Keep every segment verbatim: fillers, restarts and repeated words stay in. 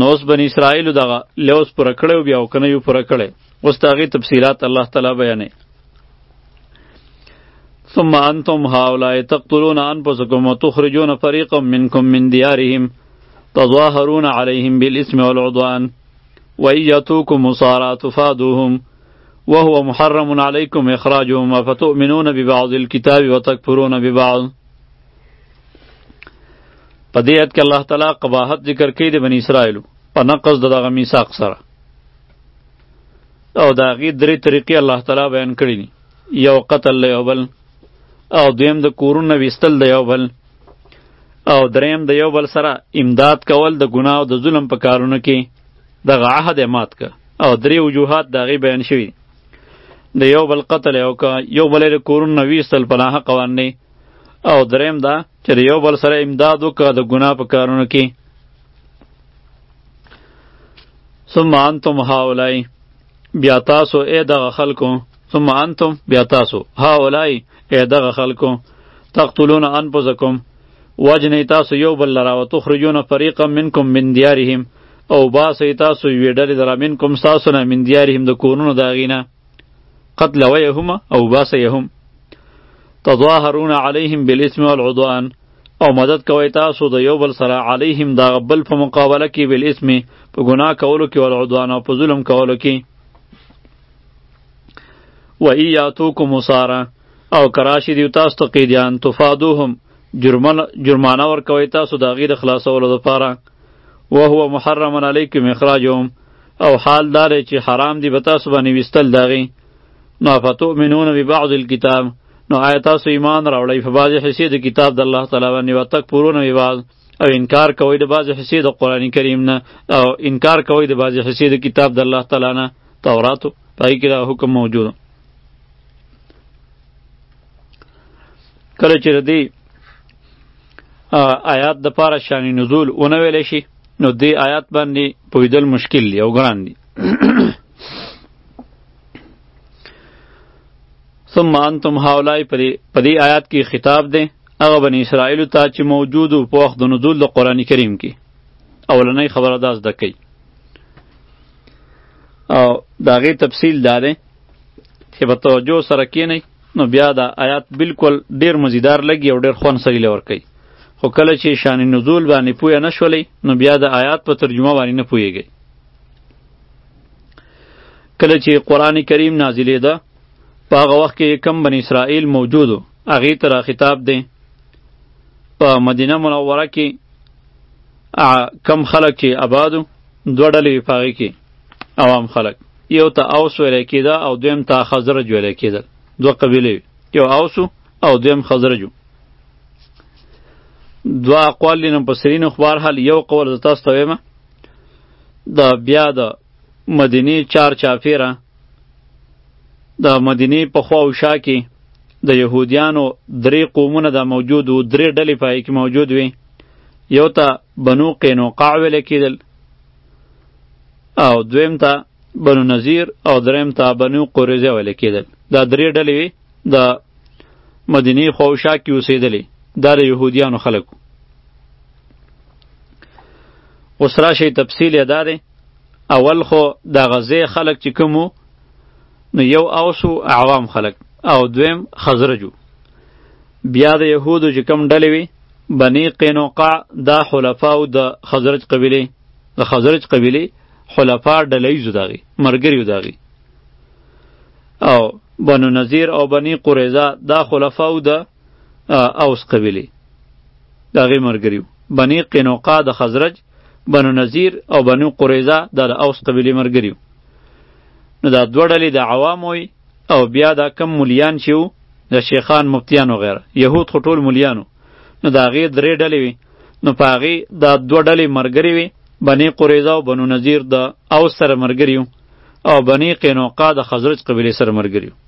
نو اوس بنی اسرائیلو دغه لوز پوره کړی و بیا او که نه یو پوره کړی. اوس د هغې تفصیلات الله تعالی بیانوي. ثم انتم هؤلاء تقتلون انفسكم وتخرجون فريقا منكم من ديارهم تظاهرون عليهم بالإثم والعدوان وإن يأتوكم أسارى تفادوهم وهو محرم عليكم إخراجهم أفتؤمنون ببعض الكتاب وتكفرون ببعض. په دې آیت کې الله تعالی قباحت ذکر کوي د بني اسرائیلو په نقض د دغه میثاق سره او د هغې درې طریقې الله تعالی بیان کړي دي. یو قتل د یو بل، او دویم د کورونو ویستل د یو بل، او دریم د یو بل سره امداد کول د ګناه او د ظلم په کارونو کې دغه عهد یې مات که. او درې وجوهات د هغې بیان شوي دي. د یو بل قتل یې وکړه، یو بل یې د کورونو ویستل په ناحقه باندې، او دریم دا چې د یو بل سره امداد وکړه د ګناه په کارونو کې. ثم انتم هؤلاء بیا تاسو ای دغه خلکو، ثم انتم بیا تاسو هؤلاء ای دغه خلکو تقتلون انفسکم وجنی تاسو یو بل لرا و تخرجون فریقا منکم من دیارهم او باسی تاسو یوې ډلې لره منکم ستاسو نه من دیارهم د کورونو د هغې نه قتلویهم او باسیهم تظاهرون علیهم بالاسم والعدوان او مدد کوئ تاسو د یو بل سره علیهم د بل په مقابله کې بالاسم په ګناه کولو کې والعدوان او په ظلم کولو کې. و ای یاتوکم اسارا او کراشي دیو تاسو ته قیدیان تفادوهم جرمانه ورکوئ تاسو د هغې د خلاصولو دپاره. وهو محرم علیکم اخراجهم او حال دا دی چې حرام دی به تاسو باندې ویستل د هغې. نو افتؤمنون ببعض الکتاب نو آیا تاسو ایمان راوړئ په بعضې حصې د کتاب د الله تعالی باندې وتکفرون ببعض او انکار کوئ د بعضې حصې د قرآن کریم نه او انکار کوئ د بعضې حصې د کتاب د الله تعالی نه توراتو په هغې کې دا حکم موجود. کله چې د دې آیات دپاره شان نزول ونه ویلی شي نو دې آیات باندې پوهېدل مشکل دی او ګران دی. ثم انتم هؤلاء په دې آیات کې خطاب دی هغه بني اسرائیلو ته چې موجود و په وخت د نزول د قرآن کریم کې. اولنۍ خبره دا زده کوي او د هغې تفصیل دا دی چې په توجه سره کښېنئ نو بیا دا آیات بالکل ډیر مزیدار لګي او ډیر خوند سړي له ورکوي. خو کله چې شان نزول باندې پوهه نه شولئ نو بیا د آیات په ترجمه باندې نه پوهېږئ. کله چې قرآن کریم نازلېده په هغه وخت کې کم بني اسرائیل موجود و هغې ته را خطاب دی. په مدینه منوره کې کم خلک چې آبادو دوه ډلې وې په هغې کې عوام خلک، یو ته اوس ویلی کېده او دویم ته خزرج ویلی کېدل. دوه قبیلې وې، یو اوسو او دویم خزرجو. دوه اقوال دي مفسرینو، خو بهرحال یو قول زه تاسو ته ویمه د بیا د مدینې چار چاپېره د مدینې په خوا او شا کې د یهودیانو درې قومونه دا موجود و، درې ډلې په هغې کې موجود وې. یو ته بنو قینوقاع ویلی کېدل او دویم ته بنو نذیر او دریم ته بنو قریظه ویلی کېدل. دا درې ډلې وې د مدینې خوا او شا کې اوسېدلې، دا د یهودیانو خلک و. اوس راشئ تفصیل یې دا دی، اول خو د غزې خلک چې کوم و نو یو اوسو عوام خلک او دویم خزرجو. بیا د یهودو چې کوم ډلې وې بني قینوقاع دا حلفاو د خزرج قبیلې، د خزرج قبیلې حلفا ډلیزو د هغې ملګري د هغې. او بنو نذیر او بني قریظه دا خلفاو د اوس قبیلې د هغې ملګري و. بني قینوقاع د خزرج، بنو نذیر او بنو قریظه دا د اوس قبیلې ملګري و. نو دا دوه ډلې د عوام وی او بیا دا کم مولیان چې وو د شیخان مفتیان وغیره، یهود خو ټول مولیانو، نو د هغې درې ډلې وي. نو په هغې دا دوه ډلې ملګري وي، بني قریظه او بنو نذیر د اوس سره ملګري وو او بني قینوقاع د خزرج قبیلې سره ملګري وو.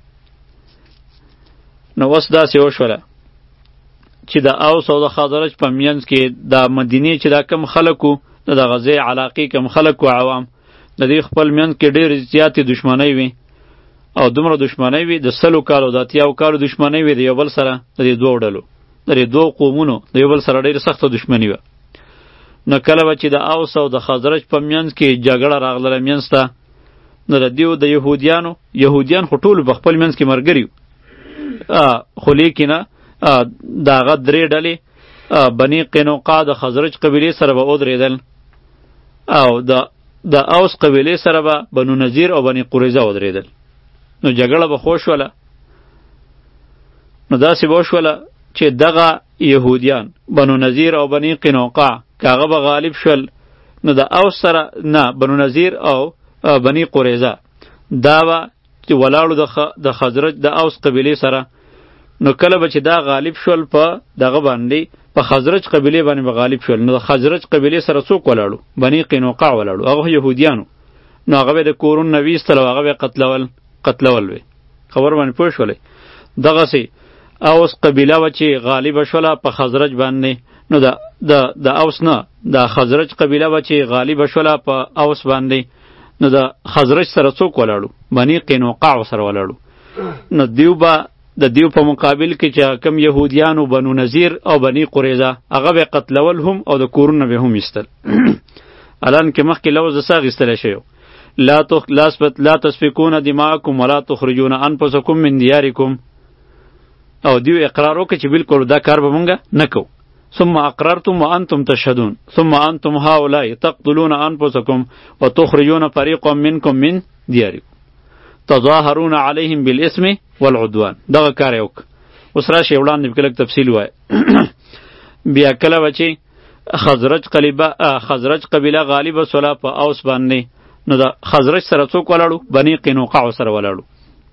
نو اوس داسې وشوله چې د اوس او د خزرج په منځ کې د مدینې چې دا کم خلک وو د د غزې علاقې کم خلک و عوام د دې خپل منځ کې ډېرې زیاتې دښمنۍ وي او دومره دښمنۍ وي د سلو کالو د اتیاو کالو دښمنۍ وي د یو بل سره د دې دوو ډلو د دې دوو قومونو د یو بل سره ډېره سخته دښمني وه. نو کله به چې د اوس او د خزرج په منځ کې جګړه راغله منځ ته، نو د دیو د یهودیانو یهودیان خو ټولو په خپل منځ کې ملګري وو، خو لیکنه د هغه درې ډلې بني قینوقا د خزرج قبیلې سره به ودرېدل، او د د اوس قبیلې سره به بنو نذیر او بني قریظه ودرېدل. نو جګړه به خو شوله. نو داسې به وشوله چې دغه یهودیان بنو نذیر او بني قینوقا که هغه به غالب شول، نو د اوس سره نه بنو نذیر او بني قریظه دا به چې ولاړو د خزرج د اوس قبیلې سره، نو کله به چې دا غالب شول په دغه باندې په خزرج قبیلې باندې به غالب شول، نو د خزرج قبیلې سره څوک ولاړو؟ بني قینوقا ولاړو، هغه یهودیانو. نو هغه به د کورون نه ویستل او هغه به قتلول قتلول وی. خبر باندې پوه شولې؟ دغسې اوس قبیله وه چې غالبه شوله په خزرج باندې، نو د د د اوس نه د خزرج قبیله وه چې غالبه شوله په اوس باندې، نو د خزرج سره څوک ولاړو؟ بني قینوقا سره ولاړو. نو دیو به د دیو په مقابل کې چې کم یهودیانو بنو نذیر او بني قریظه هغه به قتلول هم او د کورونه به هم ایستل. الان کې مخکې لوز د څه اخیستلی شوی لا تخ لاسبت لا تسفکون دماءکم ولا تخرجون انفسکم من دیارکم، او دیو اقرار وکړه چې بالکل دا کار به مونږ نه کوو. ثم اقررتم وانتم تشهدون ثم انتم هؤلاء تقتلون انفسکم وتخرجون فريقا منکم من دیارکم تظاهرون علیهم بالاسم والعدوان. دغه کار یې وکړه. اوس راشئ وړاندې به لږ تفصیل ووایه. بیا کله به چې خزرج قلیبه خزرج قبیله غالبه سوله په اوس باندې، نو د خزرج سره څوک ولاړو؟ بني قینوقا سره ولاړو.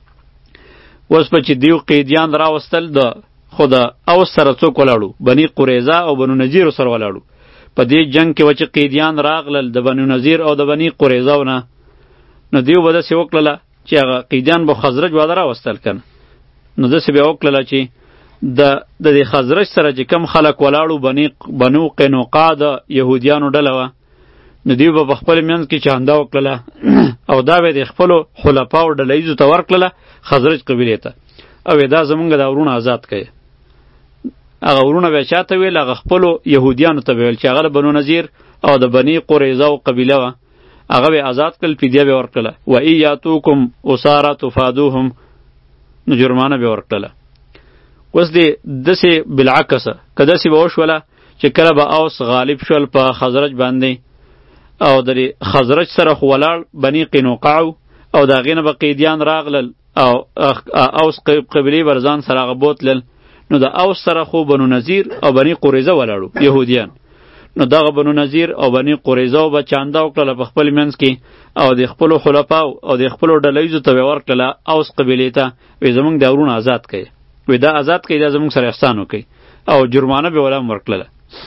اوس به چې دیو قیدیان راوستل، د خو د اوس سره څوک ولاړو؟ بني قریظه او بنو نذیر سره ولاړو. په دې جنگ کې و چې قیدیان راغلل د بنو نذیر او د بني قریظه نه، نو دیو به داسې وکړله چې هغه قیدیان به خزرج واده راوستل کنه، نو داسې به وکړله چې د د دې خزرج سره چې کم خلک ولاړو بني بنو قینوقا د یهودیانو ډله وه، نو دیو به په خپل منځ کې چانده وکړله او دا به د خپلو خلفاو ډله ایزو ته ورکړله خزرج قبیلې ته، او دا زمونږ دا ورونه آزاد کړي. هغه ورونه به چا ته ویل؟ هغه خپلو یهودیانو ته به ویل چې هغه د بنو نذیر او د بني قریظه او قبیله وه، هغه به آزاد کړل، فدیه به ورکړله. و ای یاتوکم اسارا تفادوهم، نو جرمانه به ورکړله. اوس دې داسې بالعکسه که داسې به وشوله چې کله به اوس غالب شول په خزرج باندې، او د خزرج سره خو ولاړ بني قینوقا او د هغې نه به قیدیان راغلل او اوس قبیلې به ځان سره هغه بوتلل، نو د اوس سره خو بنو نذیر او بني قریظه ولاړو یهودیان. نو دغه بنو نذیر او بني قریظه به چانده وکړله په خپل منځ کې، او د خپلو خلفاو او د خپلو ډلهیزو ته به ورکړله اوس قبیلې ته، وی زمونږ دا ورونه آزاد کړي، وی دا آزاد کړي، دا زمونږ سره احسان وکړي، او جرمانه به ولا هم ورکړله.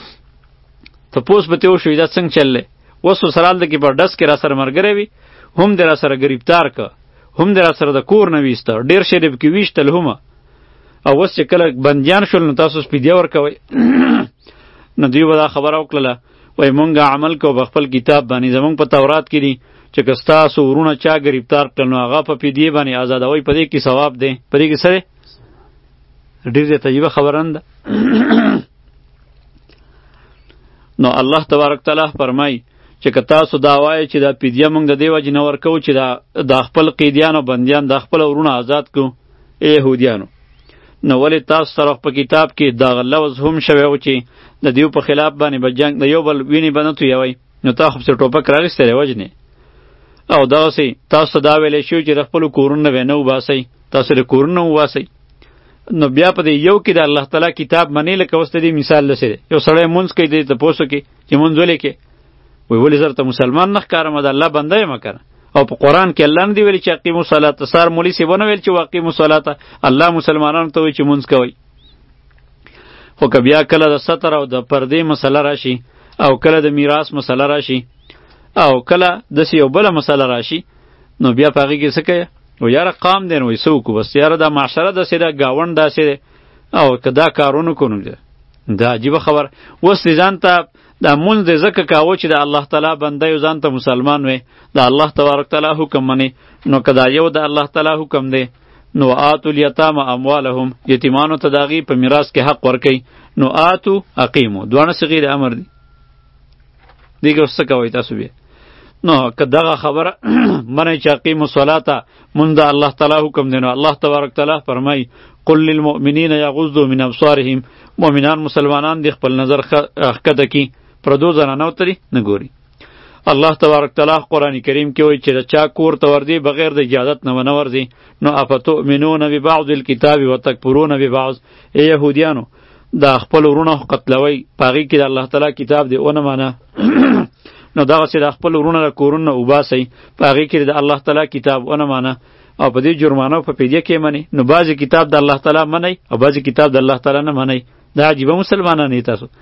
تپوس به ترې وشوي دا څنګه چل دی؟ اوس خو سره هلته کې په ډس کې را سره ملګری وي، هم دې را سره ګرفتار که، هم دې را سره د کور نه ویسته، ډېر شی دې پکې ویشتل همه، او اوس چې کله بندیان شول نو تاسو فدیه ورکوئ. نو دوی به دا خبره وکړله، وایي مونږ عمل کوو په خپل کتاب باندې، زمونږ په تورات کې دي چې که ستاسو ورونه چا ګرفتار کړل نو هغه په فدیې باندې آزادوئ، په دې کې ثواب دی. په دې کې څه دی؟ ډېر زیاته عجیبه خبره نه ده. نو الله تبارک تعالی فرمایي چې که تاسو دا وایئ چې دا فدیه مونږ د دې وجې نه ورکوو چې دا د خپل قیدیان او بندیان د خپل ورونه آزاد کړو، ای یهودیانو، نو ولې تاسو سره په کتاب کې دغه لفظ هم شوی و چې د دیو په خلاف باندې به جنګ د یو بل وینې به نه تویوئ، نو تا خو پسې ټوپک راغیستی دی وجنې، او دغسې تاسو ته دا ویلی شوي چې د خپلو کورونو به نه وباسئ، تاسو د کورونو وباسئ. نو بیا په دې یو کې د الله تعالی کتاب منې، لکه اوس د دې مثال داسې دی، یو سړی مونځ کوي، دې تپوس وکړي چې مونځ ولې کې، وایي ولې زه درته مسلمان نه ښکارم، د الله بنده یم که نه؟ او په قرآن کې الله نه دی ویلي چې اقیمو الصلاة، سار مولي صاحب ونه ویل چې واقیمو الصلاة، الله مسلمانانو ته وایي چې مونځ کوئ. خو که بیا کله د ستر او د پردې مسله راشي، او کله د میراث مسله راشي، او کله داسې یو بله مسله راشي، نو بیا په هغې کې څه کوي؟ و یاره قام دی، نو وایي څه وکړو؟ بس یاره دا معاشره داسې ده، ګاونډ داسې دی، او که دا کارونه کو نو دا عجیبه خبره. اوس دې ځان ته دا مونځ دې ځکه کاوه چې د الله تعالی بنده یو ځان ته مسلمان وی، د الله تبارک تعالی حکم منی، نو که دا یو د الله تعالی حکم دی، نو آتو الیتامى اموالهم، یتیمانو ته د هغې په میراث کې حق ورکوئ. نو آتو اقیمو، دواړه صیغې د امر دي. دیگه اوس څه کوئ تاسو بیا؟ نو که دغه خبره منئ چې اقیموا الصلاة مونږ د الله تعالی حکم دی، نو الله تبارک تعالی فرمایي قل للمؤمنین یغضوا من ابصارهم، مؤمنان مسلمانان دی خپل نظر ښکته کي، پردو زنانو ته نه ګوري. الله تبارک تعالی قرآن کریم کې وایي چې چا کور ته ورځي بغیر د اجازت نه ونه ورځي. نو افتؤمنون ببعض الکتاب وتکفرون ببعض، ای یهودیانو دا خپل ورونه قتلوي، په هغې کې د الله تعالی کتاب دی ونه منه نو دغسې د خپل ورونه د کورونه وباسئ، په هغې کې د الله تعالی کتاب ونه منه او په دې جرمانه او په فدیه کې منئ. نو بعضې کتاب د الله تعالی منئ او بعضې کتاب د الله تعالی نه منئ. دا عجیبه مسلمانان یې تاسو.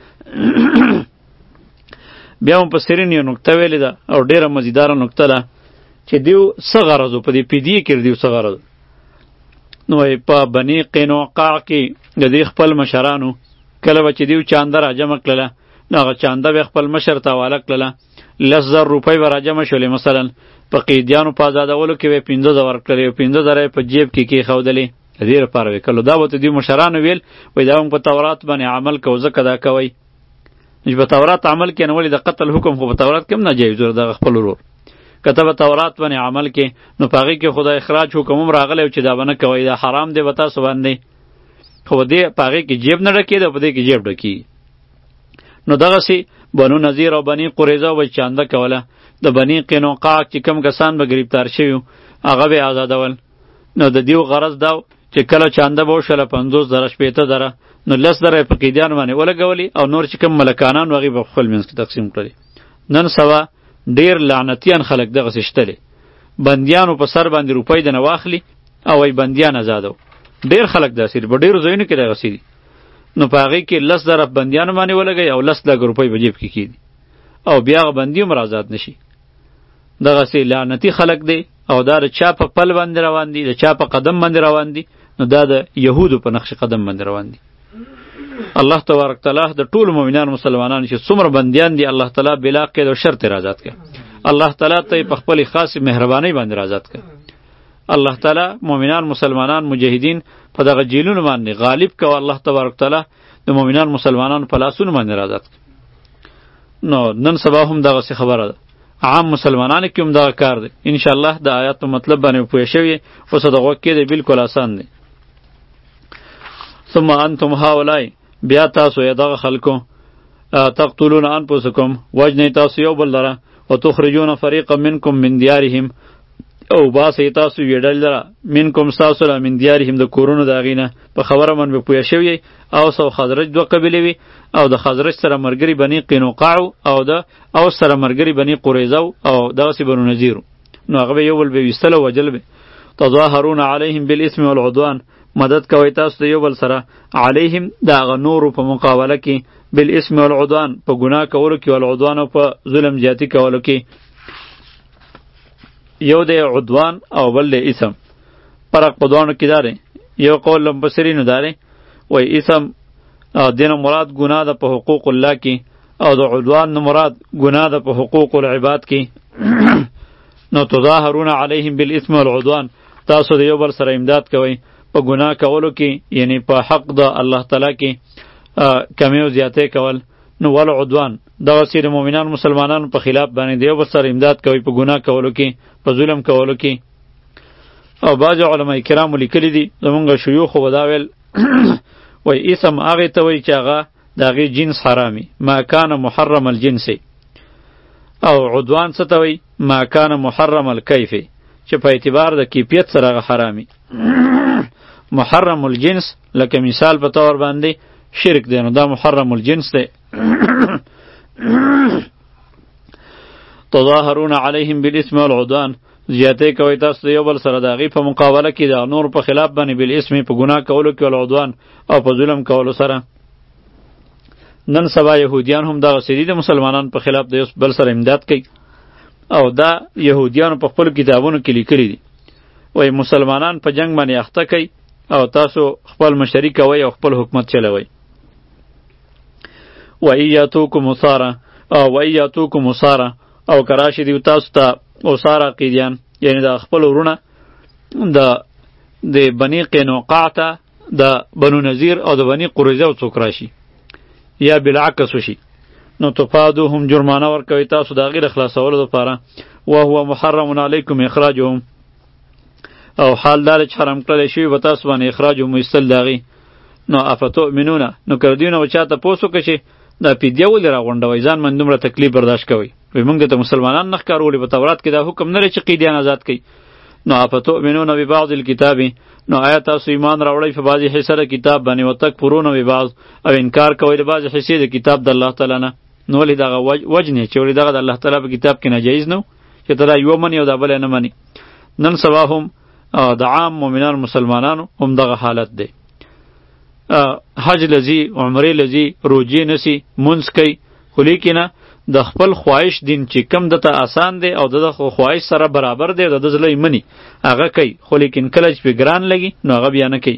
بیا مفسرین یو نکته ویلې ده او ډېره مزیداره نکته ده چې دیو څه غرض و په دې فدیې کې دیو څه غرض. نو په بني قینوقاع کې د دې خپل مشرانو کله به چې دیو چانده راجمع کړله، نو هغه چانده به خپل مشر ته حواله کړله. لس زر روپۍ به راجمع شولې، مثلا په قیدیانو په ازادولو کې به پنځه زره ورکړلې او پنځه زره یې په جیب کې کېښودلې. د دې لپاره وې کلو دا به ته دوی مشرانو ویل وایي دا موږ په تورات باندې عمل کوو ځکه دا کوئ. چې په تورات عمل کې نو ولې د قتل حکم خو په تورات کې هم ناجایز و دغه خپل ورور. که ته په تورات باندې عمل کې نو په هغې کې خو د اخراج حکم هم راغلی و چې دا به نه کوئ، دا حرام دی به تاسو باندې. خو په دې په هغې کې جیب نه ډکېده، په دې کې جیب ډکېږي. نو دغسې بنو نظیر او بني قریظه به چانده کوله. د بني قینوقاع چې کم کسان به ګرفتار شوي هغه به یې آزادول. نو د دیو غرض دا چې کله چانده به وشله پنځوس زره شپېته زره، نو لس زره یې په قیدیان باندې ولګولي او نور چې کوم ملکانان و هغې به خپل منځ کې تقسیم کړلي. نن سبا ډېر لعنتیان خلک دغسې شته دی، بندیانو په سر باندې روپۍ دنه واخلي او وایي بندیان ازادو. ډېر خلک داسې دي، په ډېرو ځایونو کې دغسې دي. نو په هغې کې لس زره بندیانو باندې ولګوي او لس لک روپۍ په جیب کې کېږي او بیا هغه بندي هم آزاد نشي. دغسې لعنتي خلک دی او دا د چا په پل باندې روان دي، د چا په قدم باندې روان دي، نو دا د یهودو په نقش قدم باندې روان دي. الله تبارک تعالی د ټولو مؤمنانو مسلمانانو چې څومره بندیان دي الله تعالی بلا قید او شرط یې آزاد کړه. الله تعالی ته یې په خپلې خاصې مهربانۍ باندې آزاد کړه. الله تعالی مؤمنان مسلمانان مجاهدین په دغه جیلونو باندې غالب کړه. الله تبارک تعالی د مؤمنان مسلمانانو په لاسونو باندې آزاد کړه. نو نن سبا هم دغسې خبره ده، عام مسلمانانو کې هم دغه کار دی. انشاءالله د آیاتو مطلب باندې پوه شوي، اوس د غوږ کېدی بالکل آسان دی. ثم انتم هؤلاء، بیا تاسو یا دغه خلکو تقتلون انفسکم، وجنی تاسو یو بل لره، وتخرجون فریقا منکم من دیارهم، او باسی تاسو یې ډلې لره منکم ستاسو له من دیارهم د کورونو د هغې نه. په خبره باندې به پوه شوي. اوس او خزرج دوه قبیلې وي او د خزرج سره ملګري بني قینوقاع او د اوس سره ملګري بني قریظه او دغسې بنو نذیر. نو هغه به یو بل به ویستل او وجل به. تظاهرون علیهم بالاسم والعدوان، مدد کوي تاسو د یو بل سره علیهم د هغه نورو په مقابله کې، بالاسم والعدوان په ګناه کولو کې، والعدوان او په ظلم زیاتي کولو کې. یو د عدوان او بل د اسم، فرق په دواړو کې دا دی. یو قول مفسرینو دا دی وایي اسم دینه مراد ګناه ده په حقوق الله کې، او د عدوان نه مراد ګناه ده په حقوق العباد کې. نو تظاهرون علیهم بالاسم والعدوان، تاسو د یو بل سره امداد کوئ په ګناه کولو کې، یعنی په حق د الله تعالی کې کمی او زیاتې کول. نو ول عدوان دغسې د مؤمنان مسلمانانو په خلاف باندې د یو بل سره امداد کوي په ګناه کولو کې، په ظلم کولو کې. او بعض علما کرامو لیکلي دي زمونږ شیوخو به دا ویل وایي اسم هغې ته وایي چې هغه د هغې جنس حرامي، ما کان محرم الجنس. او عدوان څه ته وایي؟ ما کان محرم الکیف، چې په اعتبار د کیفیت سره هغه حرامي. محرم الجنس لکه مثال په طور باندې شرک دی، نو دا محرم الجنس دی. تظاهرون علیهم بالاسم والعدوان، زیاتې کوي تاسو د یو بل سره د هغې په مقابله کې د نور په خلاف باندې بالاسم په ګناه کولو کې، والعدوان او په ظلم کولو سره. نن سبا یهودیان هم دغسې دي، د مسلمانانو په خلاف د یو بل سره امداد کوي. او دا یهودیانو په خپلو کتابونو کې لیکلي دي، وایي مسلمانان په جنگ باندې اخته کوي او تاسو خپل مشري کوئ او خپل حکومت چلوئ. وَإِن يَأْتُوكُمْ أُسَارَىٰ او وَإِن يَأْتُوكُمْ أُسَارَىٰ او که راشي دوی تاسو ته اوساره قیدیان، یعنی د خپل ورونه د د بني قینوقاع ته د بنو نذیر او د بني قریظه څوک راشي یا بالعکس وشي، نو تفادوهم جرمانه ورکوي تاسو د هغې د خلاصولو دپاره وهو محرم علیکم اخراجهم او حال دا چې حرام کړلی شوي به تاسو باندې اخراجهم ایستل د هغې نو افتؤمنونه نو که د دوی نه به چا تپوس وکړه چې دا فدیه ولې راغونډوئ ځان باندې دومره تکلیف برداشت کوئ وایي موږ درته مسلمانان نه ښکارولي په تورات کې دا حکم نه دی چې قیدیان آزاد کړئ نو افتؤمنون ببعض الکتاب نو آیا تاسو ایمان راوړئ په بعضې حصه د کتاب باندې وتکفرون ببعض او انکار کوئ د بعضې حصې د کتاب د الله تعالی نه نو ولې دغه وجه نه چې ولې دغه د الله تعالی په کتاب کې ناجایز نه و چې ته دا یوه منې او دا بله نه منې نن سبا هم د عام مؤمنان مسلمانانو هم دغه حالت دی حج لذي عمرې لذي روجې نسی منځ کوي خو لیکنه د خپل خواهش دین چې کم دته آسان دی او د خواهش سره برابر دی د زړه یې مني هغه کوي خو لیکن کله چې پې ګران لګي نو هغه بیا نه کوي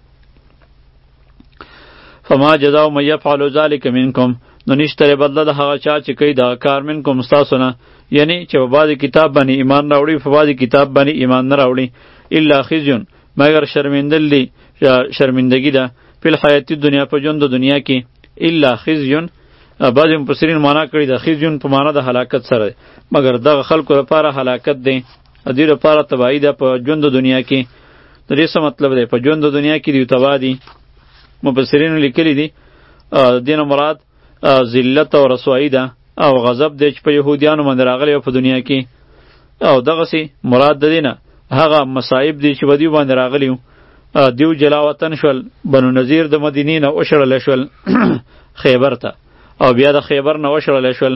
فما جزاء من یفعل ذلک منکم نو نشته بدله د هغه چا چې کوي دغه کار منکم ستاسو نه یعنی چې په بعضې کتاب باندې ایمان راوړي په بعضې کتاب باندې ایمان نه راوړي الا خزیون مگر شرمندل دی شرمندگی ده فی الحیات دنیا په ژوند د دنیا کې الا خزیون بعضې مفسرین معنا کړي د خزیون په معنا د هلاکت سره مگر دغه خلکو لپاره هلاکت دی دوی لپاره تباهي ده په ژوند د دنیا کې د دې څه مطلب دی په ژوند د دنیا کې دوی تباه دي مفسرینو لیکلي دي د دې نه مراد ذلت او رسوایی ده او غضب دی چې په یهودیانو باندې راغلی په دنیا کې او دغسې مراد د دې نه هغه مصائب دي چې په دوی باندې راغلي دیو جلا وطن شول بنو نذیر د مدینې نه وشړلی شول خیبر ته او بیا د خیبر نه وشړلی شول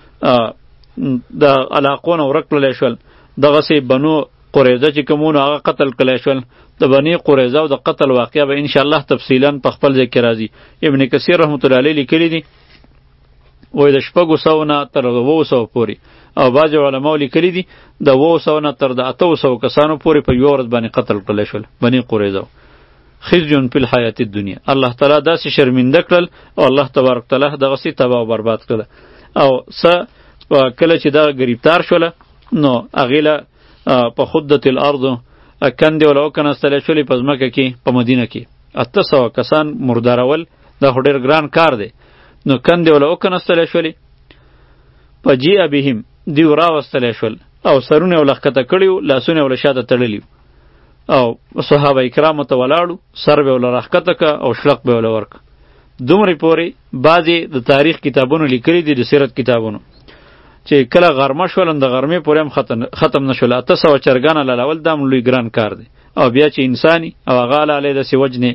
د علاقو نه ورک کړلی شول دغسې بنو قریظه چې کومونو هغه قتل کړلی شول د بني قریظه او د قتل واقعه به انشاءالله تفصیلا په خپل ځای کې راځي ابن کثیر رحمت الله علیه لیکلی دي وایي د شپږو سوو نه تر اوو سوو پورې او بعضې علماو لیکلي دي د اوو سوو نه تر د اتو سوو کسانو پورې په یوه ورځ باندې قتل کړلی شول بني قریظه خزیون فی الحیات الدنیا الله تعالی داسې شرمنده کړل او الله تبارک تعالی دغسې تباه او برباد کړل او څه کله چې دغه ګریفتار شوله نو هغې له په خدت الارض کندې وله وکنستلی شولې په ځمکه کې په مدینه کې اته سوه کسان مردارول دا خو ډېر ګران کار دی نو کندې وله وکنستلی شولې په جیع بهم دوی راوستلی شول او سرونه یې وله ښکته کړي وو لاسونه یې وله شاته تړلي او صحابه کرامو ته ولاړو سر به یې وله راښکته که او شلق به یې وله ورکه دومرې پورې بعضې د تاریخ کتابونو لیکلي دي د سیرت کتابونو چې کله غرمه شول د غرمې پورې هم ختم نه شول اته سوه چرګان حلالول دا هم لوی ګران کار دی او بیا چې انساني او هغه حلالې داسې وجنې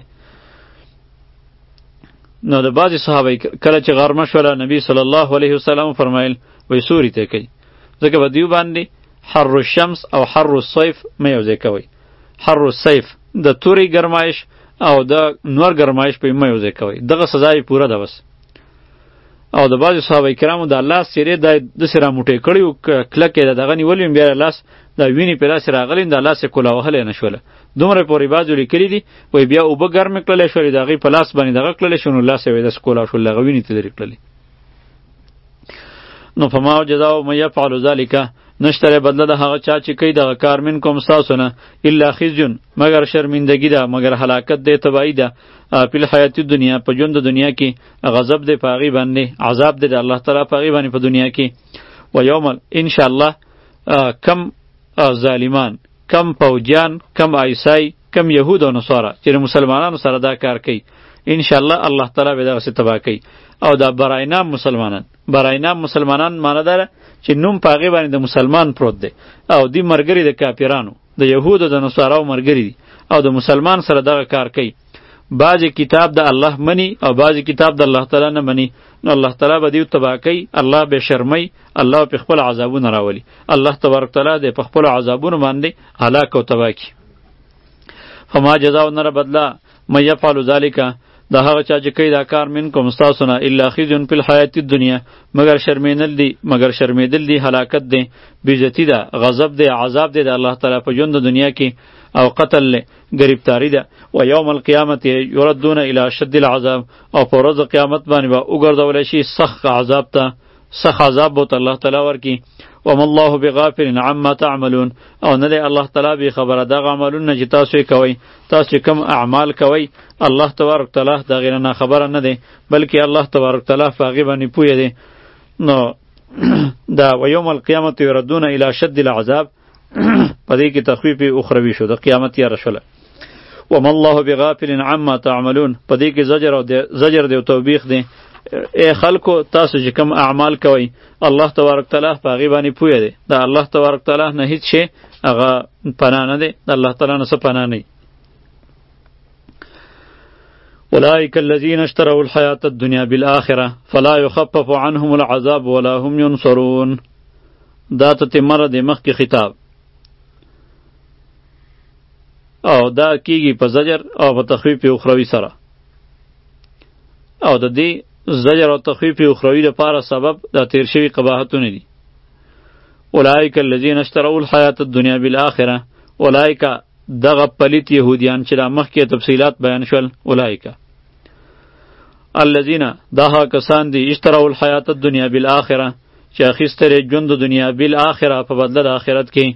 نو د بعضې صحابه کله چې غرمه شوله نبی صلی الله علیه وسلم فرمایل وایي سوري ته کوي ځکه په دیو باندې حر الشمس او حر الصیف مه یو ځای کوئ حر الصیف د تورې ګرمایش او د نور ګرمایش په مه یو ځای کوئ دغه سزا یې پوره ده بس او د بعضې صحابه کرامو د لاس څیرې دا داسې راموټې کړي وو کلک یې د دغه نیولي وم بیا لاس دا وینې پې داسې راغلي د لاس یې کوله وهلی نه شوله دومره پورې بعضو لیکلي دي وایي بیا اوبه ګرمې کړلی شولې د هغې په لاس باندې دغه کړلی شو نو لاس یې وایي داسې کولاو شول د هغه وینې ته لرې کړلې نو فما جزاء من یفعل ذلک نشته بدله د هغه چا چې کوي دغه کار منکم ستاسو نه الا خزیون مگر شرمندګي ده مگر هلاکت دی تباهي ده فی الحیات دنیا په ژوند د دنیا کې غضب دی په هغې باندې عذاب دی د الله تعالی په هغې باندې په دنیا کې و یوم انشاءالله کم ظالمان کم پوجیان کم عیسای کم یهود او نصارا چې مسلمانانو سره دا کار کوي انشاءالله الله تعالی به دغسې تباه کوي او دا براینام مسلمانان براینام مسلمانان معنی داره چې نوم په هغې باندې د مسلمان پروت دی او دی مرګري د کافرانو د یهودو د نصاراو مرګري دي او د مسلمان سره دغه کار کوي بعضې کتاب د الله مني او بعضې کتاب د الله تعالی نه مني نو الله تعالی به دیو تباه کوي الله به شرمي الله په خپل عذابونه راولي الله تبارک تعالی د په خپل عذابونو باندې هلاک او تباه کړي فما جزاء نر بدلا مې یفعل ذلک دا هغه چا چې کوي دا کار منکم ستاسو نه الا خزیون فی الحیات الدنیا مگر شرمېدل دی مگر شرمېدل دی هلاکت دی بېزتي ده غضب دی عذاب دی د الله تعالی په ژوند د دنیا کې او قتل له گرفتاری ده و یوم القیامت یردون الی اشد العذاب او په ورځ قیامت باندې به وګرځولی شي سخت عذاب ته سخت عذاب به الله تعالی ورکړي وما الله بغافل عما تعملون او نه دی الله تعالی به خبره دغه عملونه چې تاسو یې کوئ تاسو کم اعمال کوئ الله تبارک تعالی دغې نه خبره نه دی بلکې الله تبارک تعالی په هغې باندې پوهه دی نو دا و یوم القیامت یردون الی شد العذاب په دې کې تخفیف اخروی شو، د قیامت یاره شوله. وما الله بغافل عما تعملون، په دې کې زجر او زجر دی او توبیخ دی. ای خلکو تاسو چې کوم اعمال کوئ الله تبارک تعالی په هغې باندې پوهه دی. د الله تبارک تعالی نه هیڅ شی هغه پناه نه دی، د الله تعالی نه څه پناه نه وي. اولئک الذین اشتروا الحیاة الدنیا بالآخرة فلا یخفف عنهم العذاب ولا هم ینصرون. دا تتمره د مخکې خطاب او دا کیږي په زجر او په تخفیف اخروی سره، او د دې زجر او تخفیف اخروی لپاره سبب دا تیر شوي قباحتونه دي. اولئک الذین اشتروا الحیاة الدنیا بالآخرة، اولئک دغه پلیت یهودیان چې دا مخکې تفصیلات بیان شول. اولئک الذین دا کسان دي اشتروا الحیاة الدنیا بالآخرة چې اخیسترې ژوند د دنیا بالآخرة په بدله د آخرت کې.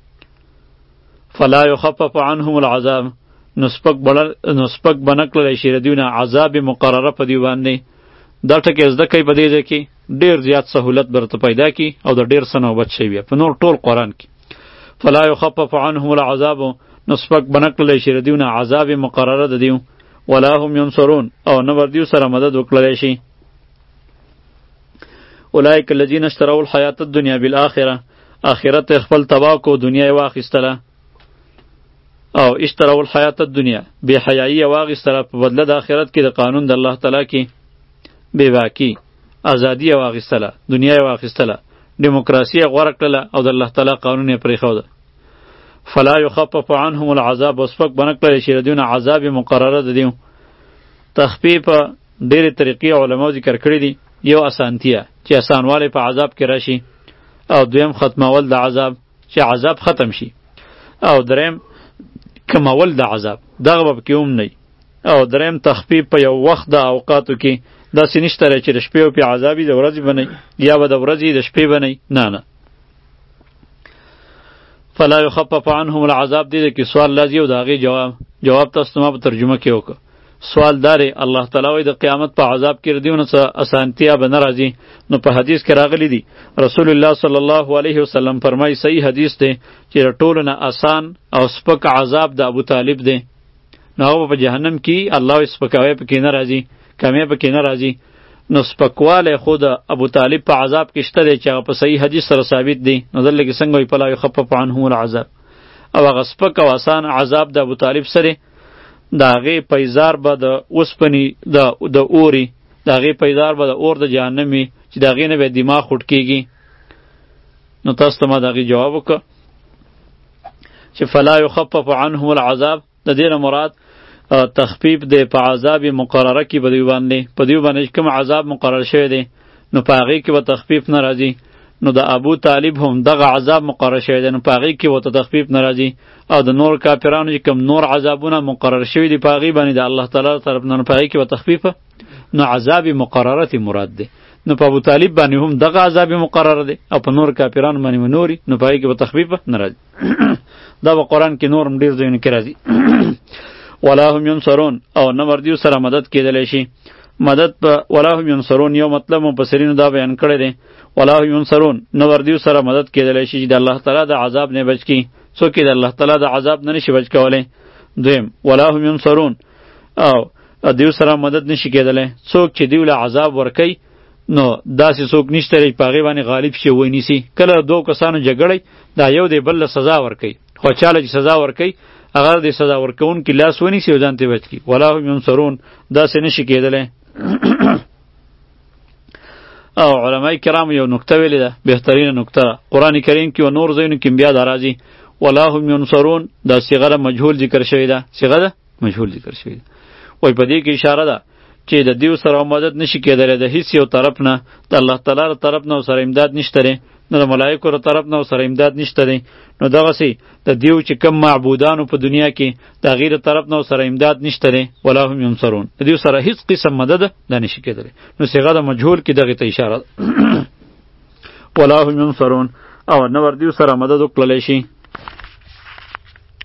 فلا یخفف عنهم العذاب، نسپک بنکړلی شي د دوی نه عذاب مقرره په دوی باندې. دا ټکي زده کوي په دې ځای کې ډېر زیات سهولت برته پیدا کی او د ډېر څه نه بچ شي بیا په نور ټول قرآن کې. فلا یخفف عنهم العذاب، نسپک بنکړلی شي د دوی نه عذاب مقرره د دوی، ولا هم ینصرون، او نه ور دوی سره مدد وکړلی شي. اولئک الذین اشتروا الحیاة الدنیا بالآخرة، آخرت خپل تباه کو، دنیا یې واخیستله. او اشتروا الحیاة الدنیا بے حیايي واغستله په بدله د آخرت کې د قانون د الله تعالی کې بے باکی ازادي واغستله، دنیا یې واخیستله، دیموکراسي یې غوره کړله او د الله تعالی قانون یې پرېښوده. فلا یخفف عنهم العذاب، وسپک بنه کړلی شي د دوی نه عذاب مقرره د دوی. تخفیف ډېرې طریقې علماو ذکر کړي دي. یو اسانتیا چې اسانوالی په عذاب کې راشي، او دویم ختمول د عذاب چې عذاب ختم شي، او دریم کمول د عذاب دغه به پکې هم نه، او دریم تخفیف په یو وخت د اوقاتو کې داسې نشته دی چې د شپې و پې عذابي د ورځې به نه یا به د ورځې د شپې به نه نه نه. فلا یخفف عنهم العذاب دې کې سوال لازم او د هغې جواب جواب تاسو ما په ترجمه کې وکړه. سوال دارې الله تعالی وایي د قیامت په عذاب کې د دیونه څه اسانتیا به نه راځي. نو په حدیث کې راغلی دي رسول الله صلی الله علیه وسلم فرمایي، صحیح حدیث دی چې د ټولو نه آسان او سپک عذاب د ابو طالب دی. نو هغه په جهنم کې الله یې سپکاوی پکې نه راځي، کمی پکې نه راځي. نو سپکوالی خو د ابو طالب په عذاب کې شته دی چې هغه په صحیح حدیث سره ثابت دی. نو دلته کې څنګه وایي فلا یخفف عنهم العذاب، او هغه سپک او آسان عذاب د ابو طالب سره د هغې پیزار به د اوسپنې د اوري، د هغې پیزار به د اور د جهنم وي چې د هغې نه به دماغ خوټ کېږي. نو تاسو ته ما د هغې جواب وکړه چې فلا یخفف عنهم العذاب د دې نه مراد تخفیف دی په عذاب مقرره کې به دوی باندې په دوی باندې کوم عذاب مقرر شوی دی نو په هغې کې به تخفیف نه راځي. نو د ابو طالب هم دغه عذاب مقرر شوی دی، نو په هغې کې ورته تخفیف نه راځي. او د نور کافرانو چې کوم نور عذابونه مقرر شوي دي په هغې باندې د الله تعالی طرف نه، نو په هغې کې به تخفیف نو عذاب مقرره تی مراد دی. نو په ابو طالب باندې هم دغه عذاب مقرره دی او په نور کافرانو باندې نوري، نو په هغې کې به تخفیف نه راځي. دا به قرآن کې نور هم ډېر ځایونو کې راځي. ولا هم ینصرون، او نه ور سره مدد کېدلی شي. مدد په ولا هم ینصرون یو مطلب مفسرینو دا بیان کړی دی، ولا هم ینصرون نه ور سره مدد کېدلی شي چې د الله تعالی د عذاب نه بچ کړي. څوک یې د الله تعالی د عذاب نه نشي بچ کولی. دویم ولا هم ینصرون، او دیو سره مدد نشي کېدلی. څوک چې دیو له عذاب ورکوي نو داسې څوک نشته دی په هغې باندې غالب شي ونیسي. کله دوه کسانو جګړی دا یو دی بل له سزا ورکوي، خو چاله چې سزا ورکوي هغه د سزا ورکوونکي لاس ونیسي او ځان ته بچ کړي. ولا هم ینصرون داسې نشي کېدلی. او علماء کرام یو نکته ویلې ده، بهترینه نکته قرآن کریم کې او نور ځایونو کې بیا دا راځي ولا هم ینصرون، دا صیغه مجهول ذکر شوی ده، صیغه ده مجهول ذکر شوی ده. وای په دې کې اشاره ده چې د دیو سره مدد نشي کېدلی د هیڅ یو طرف نه، د الله تعالی له طرف نه سره امداد نشته دی، نو د ملایکو له طرف نه سره امداد نشته دی. نو دغسې د دیو چې کم معبودانو په دنیا کې د هغې له طرف نه سره امداد نشته دی. ولا هم ینصرون د دیو سره هیڅ قسم مدد دا نشي کېدلی. نو صیغه د مجهول کې دغې ته اشاره ده. ولا هم ینصرون، او نه ور دیو سره مدد وکړلی شي.